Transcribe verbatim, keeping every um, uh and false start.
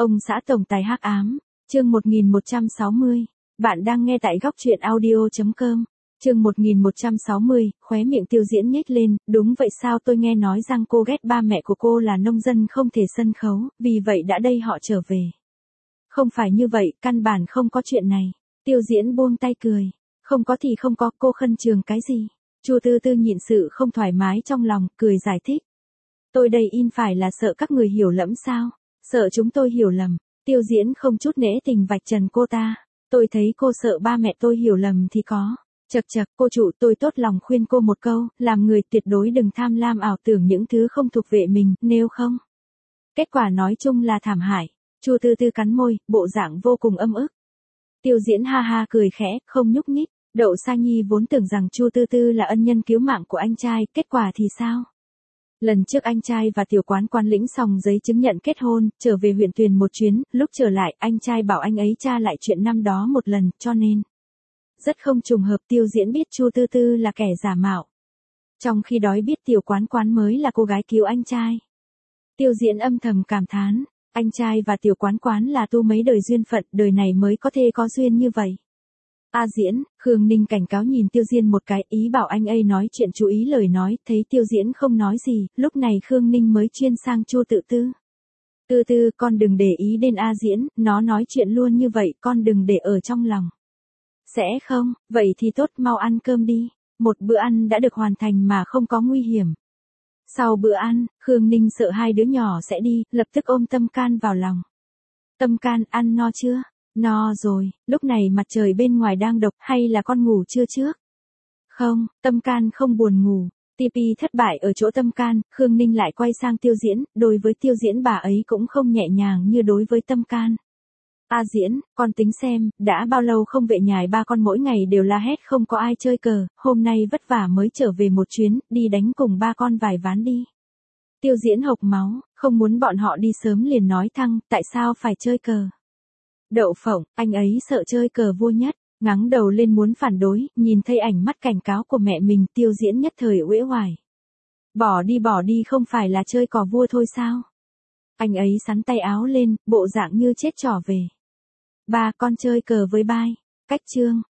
Ông xã tổng tài hắc ám, chương một nghìn một trăm sáu mươi. Bạn đang nghe tại góc truyện audio chấm com. Chương một nghìn một trăm sáu mươi, khóe miệng Tiêu Diễn nhếch lên, đúng vậy sao, tôi nghe nói rằng cô ghét ba mẹ của cô là nông dân không thể sân khấu, vì vậy đã đây họ trở về. Không phải như vậy, căn bản không có chuyện này. Tiêu Diễn buông tay cười. Không có thì không có, cô khân trường cái gì? Chu Tư Tư nhịn sự không thoải mái trong lòng, cười giải thích. Tôi đây in phải là sợ các người hiểu lầm sao? Sợ chúng tôi hiểu lầm. Tiêu Diễn không chút nể tình vạch trần cô ta. Tôi thấy cô sợ ba mẹ tôi hiểu lầm thì có. Chật chật, cô chủ, tôi tốt lòng khuyên cô một câu, làm người tuyệt đối đừng tham lam ảo tưởng những thứ không thuộc về mình, nếu không. Kết quả nói chung là thảm hại. Chu Tư Tư cắn môi, bộ dạng vô cùng âm ức. Tiêu Diễn ha ha cười khẽ, không nhúc nhích. Đậu Sa Nhi vốn tưởng rằng Chu Tư Tư là ân nhân cứu mạng của anh trai, kết quả thì sao? Lần trước anh trai và tiểu quán quan lĩnh xong giấy chứng nhận kết hôn, trở về huyện Tuyền một chuyến, lúc trở lại anh trai bảo anh ấy tra lại chuyện năm đó một lần, cho nên. Rất không trùng hợp Tiêu Diễn biết Chu Tư Tư là kẻ giả mạo. Trong khi đói biết tiểu quán quán mới là cô gái cứu anh trai. Tiêu Diễn âm thầm cảm thán, anh trai và tiểu quán quán là tu mấy đời duyên phận, đời này mới có thể có duyên như vậy. A Diễn, Khương Ninh cảnh cáo nhìn Tiêu Diễn một cái, ý bảo anh ấy nói chuyện chú ý lời nói, thấy Tiêu Diễn không nói gì, lúc này Khương Ninh mới chuyên sang Chu Tự Tư. Tư Tư, con đừng để ý đến A Diễn, nó nói chuyện luôn như vậy, con đừng để ở trong lòng. Sẽ không, vậy thì tốt, mau ăn cơm đi. Một bữa ăn đã được hoàn thành mà không có nguy hiểm. Sau bữa ăn, Khương Ninh sợ hai đứa nhỏ sẽ đi, lập tức ôm Tâm Can vào lòng. Tâm Can, ăn no chưa? No rồi, lúc này mặt trời bên ngoài đang độc, hay là con ngủ chưa trước? Không, Tâm Can không buồn ngủ. tê pê thất bại ở chỗ Tâm Can, Khương Ninh lại quay sang Tiêu Diễn, đối với Tiêu Diễn bà ấy cũng không nhẹ nhàng như đối với Tâm Can. A Diễn, con tính xem, đã bao lâu không về nhà, ba con mỗi ngày đều la hét không có ai chơi cờ, hôm nay vất vả mới trở về một chuyến, đi đánh cùng ba con vài ván đi. Tiêu Diễn hộc máu, không muốn bọn họ đi sớm liền nói thăng, tại sao phải chơi cờ? Đậu Phộng, anh ấy sợ chơi cờ vua nhất, ngáng đầu lên muốn phản đối, nhìn thấy ảnh mắt cảnh cáo của mẹ mình, Tiêu Diễn nhất thời uể oải. Bỏ đi bỏ đi, không phải là chơi cò vua thôi sao? Anh ấy sắn tay áo lên, bộ dạng như chết trỏ về. Ba con chơi cờ với bai. Cách chương.